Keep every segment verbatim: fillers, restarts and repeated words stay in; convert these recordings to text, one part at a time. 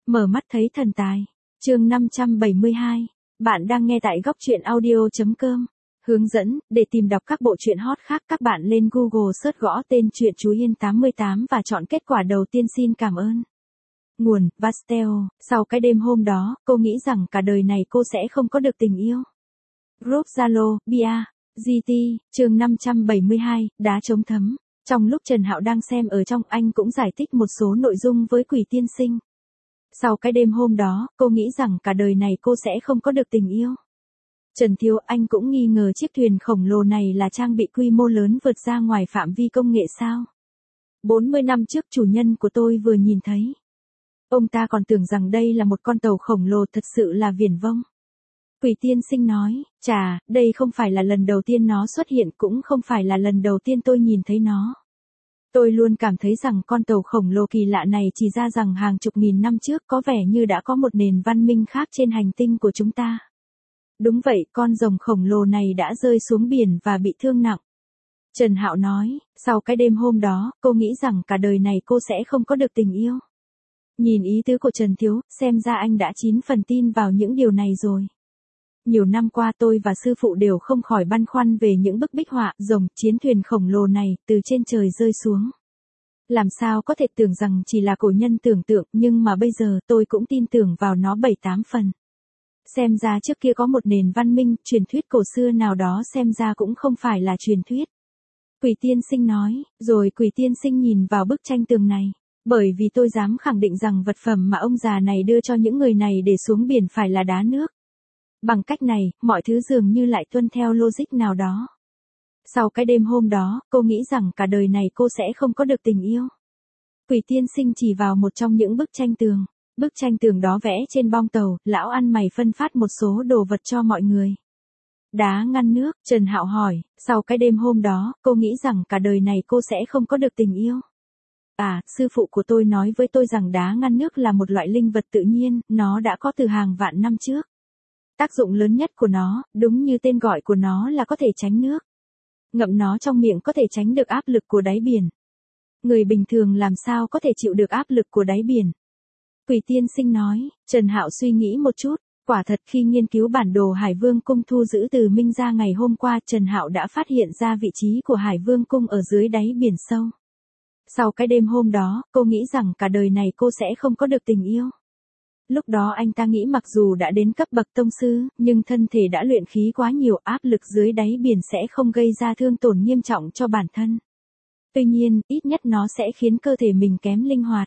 Mở mắt thấy thần tài. Chương năm trăm bảy mươi hai. Bạn đang nghe tại góc truyện audio chấm com. Hướng dẫn, để tìm đọc các bộ truyện hot khác các bạn lên Google search gõ tên truyện Chú Yên tám mươi tám và chọn kết quả đầu tiên. Xin cảm ơn. Nguồn, Pastel. Sau cái đêm hôm đó, cô nghĩ rằng cả đời này cô sẽ không có được tình yêu. Group Zalo, Bia, giê tê, chương năm trăm bảy mươi hai, đá chống thấm. Trong lúc Trần Hạo đang xem ở trong, anh cũng giải thích một số nội dung với Quỷ Tiên Sinh. Sau cái đêm hôm đó, cô nghĩ rằng cả đời này cô sẽ không có được tình yêu. Trần Thiếu, anh cũng nghi ngờ chiếc thuyền khổng lồ này là trang bị quy mô lớn vượt ra ngoài phạm vi công nghệ sao? bốn mươi năm trước chủ nhân của tôi vừa nhìn thấy. Ông ta còn tưởng rằng đây là một con tàu khổng lồ, thật sự là viển vông. Quỷ Tiên Sinh nói, chà, đây không phải là lần đầu tiên nó xuất hiện, cũng không phải là lần đầu tiên tôi nhìn thấy nó. Tôi luôn cảm thấy rằng con tàu khổng lồ kỳ lạ này chỉ ra rằng hàng chục nghìn năm trước có vẻ như đã có một nền văn minh khác trên hành tinh của chúng ta. Đúng vậy, con rồng khổng lồ này đã rơi xuống biển và bị thương nặng. Trần Hạo nói, sau cái đêm hôm đó, cô nghĩ rằng cả đời này cô sẽ không có được tình yêu. Nhìn ý tứ của Trần Thiếu, xem ra anh đã chín phần tin vào những điều này rồi. Nhiều năm qua tôi và sư phụ đều không khỏi băn khoăn về những bức bích họa rồng chiến thuyền khổng lồ này từ trên trời rơi xuống. Làm sao có thể tưởng rằng chỉ là cổ nhân tưởng tượng, nhưng mà bây giờ tôi cũng tin tưởng vào nó bảy tám phần. Xem ra trước kia có một nền văn minh, truyền thuyết cổ xưa nào đó xem ra cũng không phải là truyền thuyết. Quỷ Tiên Sinh nói, rồi Quỷ Tiên Sinh nhìn vào bức tranh tường này. Bởi vì tôi dám khẳng định rằng vật phẩm mà ông già này đưa cho những người này để xuống biển phải là đá nước. Bằng cách này, mọi thứ dường như lại tuân theo logic nào đó. Sau cái đêm hôm đó, cô nghĩ rằng cả đời này cô sẽ không có được tình yêu. Quỷ Tiên Sinh chỉ vào một trong những bức tranh tường. Bức tranh tường đó vẽ trên bong tàu, lão ăn mày phân phát một số đồ vật cho mọi người. Đá ngăn nước, Trần Hạo hỏi, sau cái đêm hôm đó, cô nghĩ rằng cả đời này cô sẽ không có được tình yêu. À, sư phụ của tôi nói với tôi rằng đá ngăn nước là một loại linh vật tự nhiên, nó đã có từ hàng vạn năm trước. Tác dụng lớn nhất của nó, đúng như tên gọi của nó là có thể tránh nước. Ngậm nó trong miệng có thể tránh được áp lực của đáy biển. Người bình thường làm sao có thể chịu được áp lực của đáy biển? Quỷ Tiên Sinh nói, Trần Hạo suy nghĩ một chút, quả thật khi nghiên cứu bản đồ Hải Vương Cung thu giữ từ Minh Gia ngày hôm qua, Trần Hạo đã phát hiện ra vị trí của Hải Vương Cung ở dưới đáy biển sâu. Sau cái đêm hôm đó, cô nghĩ rằng cả đời này cô sẽ không có được tình yêu. Lúc đó anh ta nghĩ mặc dù đã đến cấp bậc tông sư, nhưng thân thể đã luyện khí quá nhiều, áp lực dưới đáy biển sẽ không gây ra thương tổn nghiêm trọng cho bản thân. Tuy nhiên, ít nhất nó sẽ khiến cơ thể mình kém linh hoạt.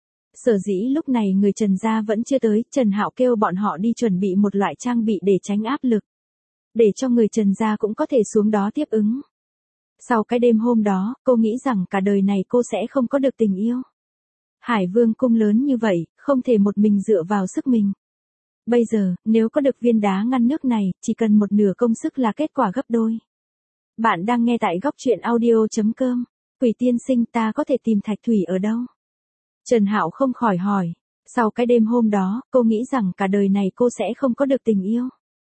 Sở dĩ lúc này người Trần gia vẫn chưa tới, Trần Hạo kêu bọn họ đi chuẩn bị một loại trang bị để tránh áp lực. Để cho người Trần gia cũng có thể xuống đó tiếp ứng. Sau cái đêm hôm đó, cô nghĩ rằng cả đời này cô sẽ không có được tình yêu. Hải Vương Cung lớn như vậy, không thể một mình dựa vào sức mình. Bây giờ, nếu có được viên đá ngăn nước này, chỉ cần một nửa công sức là kết quả gấp đôi. Bạn đang nghe tại góc truyện audio chấm com. Quỷ Tiên Sinh, ta có thể tìm thạch thủy ở đâu? Trần Hạo không khỏi hỏi. Sau cái đêm hôm đó, cô nghĩ rằng cả đời này cô sẽ không có được tình yêu.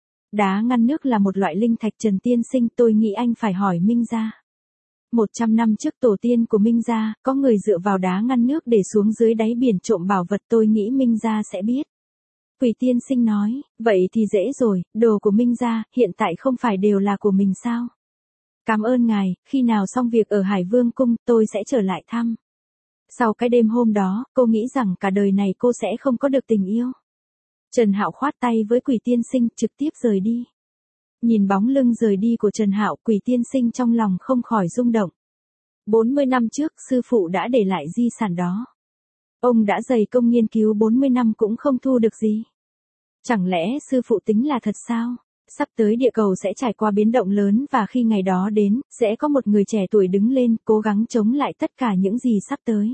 Đá ngăn nước là một loại linh thạch. Trần Tiên Sinh, tôi nghĩ anh phải hỏi Minh Gia. Một trăm năm trước tổ tiên của Minh Gia, có người dựa vào đá ngăn nước để xuống dưới đáy biển trộm bảo vật, tôi nghĩ Minh Gia sẽ biết. Quỷ Tiên Sinh nói, vậy thì dễ rồi, đồ của Minh Gia, hiện tại không phải đều là của mình sao? Cảm ơn ngài, khi nào xong việc ở Hải Vương Cung, tôi sẽ trở lại thăm. Sau cái đêm hôm đó, cô nghĩ rằng cả đời này cô sẽ không có được tình yêu. Trần Hạo khoát tay với Quỷ Tiên Sinh, trực tiếp rời đi. Nhìn bóng lưng rời đi của Trần Hạo, Quỷ Tiên Sinh trong lòng không khỏi rung động. bốn mươi năm trước, sư phụ đã để lại di sản đó. Ông đã dày công nghiên cứu bốn mươi năm cũng không thu được gì. Chẳng lẽ sư phụ tính là thật sao? Sắp tới địa cầu sẽ trải qua biến động lớn và khi ngày đó đến, sẽ có một người trẻ tuổi đứng lên, cố gắng chống lại tất cả những gì sắp tới.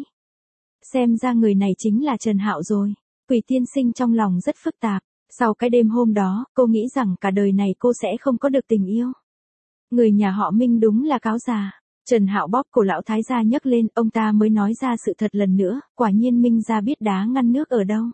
Xem ra người này chính là Trần Hạo rồi. Quỷ Tiên Sinh trong lòng rất phức tạp. Sau cái đêm hôm đó, cô nghĩ rằng cả đời này cô sẽ không có được tình yêu. Người nhà họ Minh đúng là cáo già. Trần Hạo bóp cổ lão thái gia nhấc lên, ông ta mới nói ra sự thật lần nữa, quả nhiên Minh gia biết đá ngăn nước ở đâu.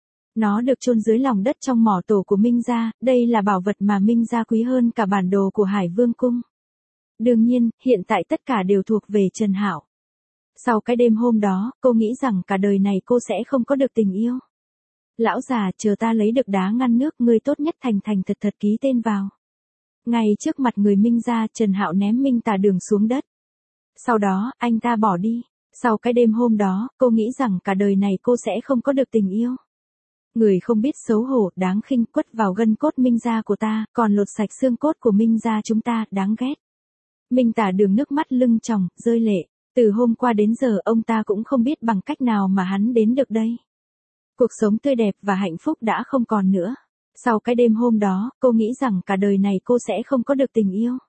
Nó được chôn dưới lòng đất trong mỏ tổ của Minh gia, đây là bảo vật mà Minh gia quý hơn cả bản đồ của Hải Vương Cung. Đương nhiên, hiện tại tất cả đều thuộc về Trần Hạo. Sau cái đêm hôm đó, cô nghĩ rằng cả đời này cô sẽ không có được tình yêu. Lão già, chờ ta lấy được đá ngăn nước, ngươi tốt nhất thành thành thật thật ký tên vào. Ngay trước mặt người Minh gia, Trần Hạo ném Minh Tà Đường xuống đất. Sau đó, anh ta bỏ đi. Sau cái đêm hôm đó, cô nghĩ rằng cả đời này cô sẽ không có được tình yêu. Người không biết xấu hổ, đáng khinh, quất vào gân cốt Minh gia của ta, còn lột sạch xương cốt của Minh gia chúng ta, đáng ghét. Minh Tà Đường nước mắt lưng tròng, rơi lệ. Từ hôm qua đến giờ ông ta cũng không biết bằng cách nào mà hắn đến được đây. Cuộc sống tươi đẹp và hạnh phúc đã không còn nữa. Sau cái đêm hôm đó, cô nghĩ rằng cả đời này cô sẽ không có được tình yêu.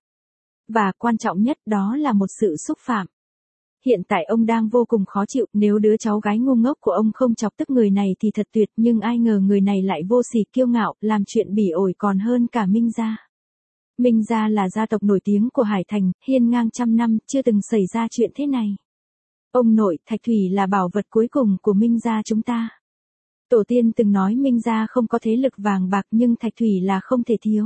Và quan trọng nhất đó là một sự xúc phạm. Hiện tại ông đang vô cùng khó chịu, nếu đứa cháu gái ngu ngốc của ông không chọc tức người này thì thật tuyệt, nhưng ai ngờ người này lại vô sỉ kiêu ngạo, làm chuyện bỉ ổi còn hơn cả Minh gia. Minh gia là gia tộc nổi tiếng của Hải Thành, hiên ngang trăm năm, chưa từng xảy ra chuyện thế này. Ông nội, thạch thủy là bảo vật cuối cùng của Minh gia chúng ta. Tổ tiên từng nói Minh gia không có thế lực vàng bạc nhưng thạch thủy là không thể thiếu.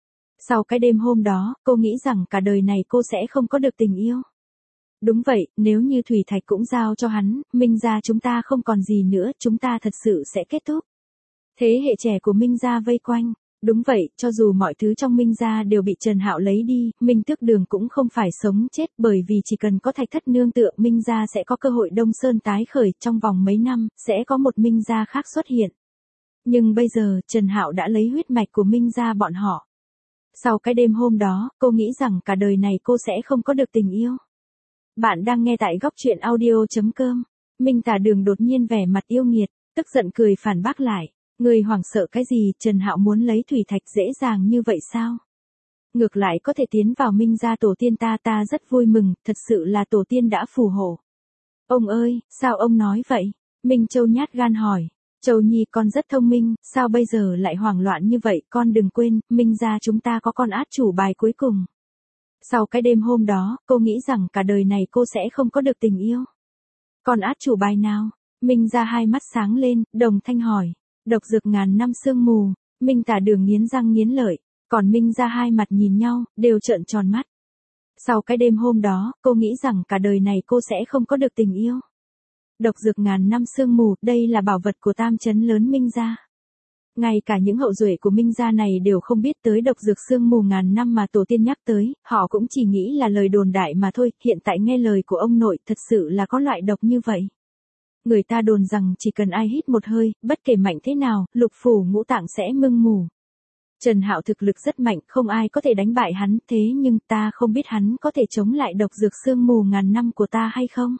Sau cái đêm hôm đó, cô nghĩ rằng cả đời này cô sẽ không có được tình yêu. Đúng vậy, nếu như thủy thạch cũng giao cho hắn, Minh gia chúng ta không còn gì nữa, chúng ta thật sự sẽ kết thúc. Thế hệ trẻ của Minh gia vây quanh. Đúng vậy, cho dù mọi thứ trong Minh gia đều bị Trần Hạo lấy đi, Minh Tước Đường cũng không phải sống chết, bởi vì chỉ cần có thạch thất nương tựa, Minh gia sẽ có cơ hội Đông Sơn tái khởi, trong vòng mấy năm, sẽ có một Minh gia khác xuất hiện. Nhưng bây giờ, Trần Hạo đã lấy huyết mạch của Minh gia bọn họ. Sau cái đêm hôm đó, cô nghĩ rằng cả đời này cô sẽ không có được tình yêu. Bạn đang nghe tại góc truyện audio chấm com. Minh Tà Đường đột nhiên vẻ mặt yêu nghiệt, tức giận cười phản bác lại. Người hoảng sợ cái gì, Trần Hạo muốn lấy thủy thạch dễ dàng như vậy sao? Ngược lại có thể tiến vào Minh gia tổ tiên ta ta rất vui mừng, thật sự là tổ tiên đã phù hộ. Ông ơi, sao ông nói vậy? Minh Châu nhát gan hỏi. Châu Nhi con rất thông minh, sao bây giờ lại hoảng loạn như vậy, con đừng quên, Minh gia chúng ta có con át chủ bài cuối cùng. Sau cái đêm hôm đó, cô nghĩ rằng cả đời này cô sẽ không có được tình yêu. Con át chủ bài nào? Minh gia hai mắt sáng lên, đồng thanh hỏi. Độc dược ngàn năm sương mù. Minh Tà Đường nghiến răng nghiến lợi, còn Minh gia hai mặt nhìn nhau, đều trợn tròn mắt. Sau cái đêm hôm đó, cô nghĩ rằng cả đời này cô sẽ không có được tình yêu. Độc dược ngàn năm sương mù, đây là bảo vật của tam trấn lớn Minh gia. Ngay cả những hậu duệ của Minh gia này đều không biết tới độc dược sương mù ngàn năm mà tổ tiên nhắc tới, họ cũng chỉ nghĩ là lời đồn đại mà thôi, hiện tại nghe lời của ông nội, thật sự là có loại độc như vậy. Người ta đồn rằng chỉ cần ai hít một hơi, bất kể mạnh thế nào, lục phủ ngũ tạng sẽ mưng mù. Trần Hạo thực lực rất mạnh, không ai có thể đánh bại hắn, thế nhưng ta không biết hắn có thể chống lại độc dược sương mù ngàn năm của ta hay không?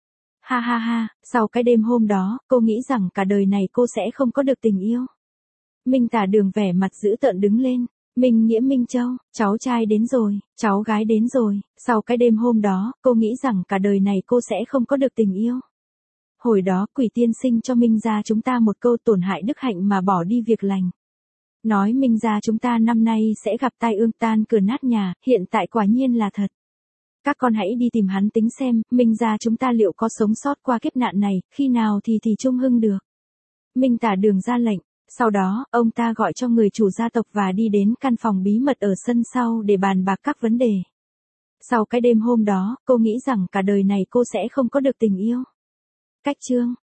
Ha ha ha, sau cái đêm hôm đó, cô nghĩ rằng cả đời này cô sẽ không có được tình yêu. Minh Tà Đường vẻ mặt dữ tợn đứng lên. Minh Nghĩa Minh Châu, cháu trai đến rồi, cháu gái đến rồi. Sau cái đêm hôm đó, cô nghĩ rằng cả đời này cô sẽ không có được tình yêu. Hồi đó quỷ tiên sinh cho Minh gia chúng ta một câu tổn hại đức hạnh mà bỏ đi việc lành. Nói Minh gia chúng ta năm nay sẽ gặp tai ương tan cửa nát nhà, hiện tại quả nhiên là thật. Các con hãy đi tìm hắn tính xem, Minh gia chúng ta liệu có sống sót qua kiếp nạn này, khi nào thì thì trung hưng được. Minh Tà Đường ra lệnh, sau đó, ông ta gọi cho người chủ gia tộc và đi đến căn phòng bí mật ở sân sau để bàn bạc các vấn đề. Sau cái đêm hôm đó, cô nghĩ rằng cả đời này cô sẽ không có được tình yêu. Cách chương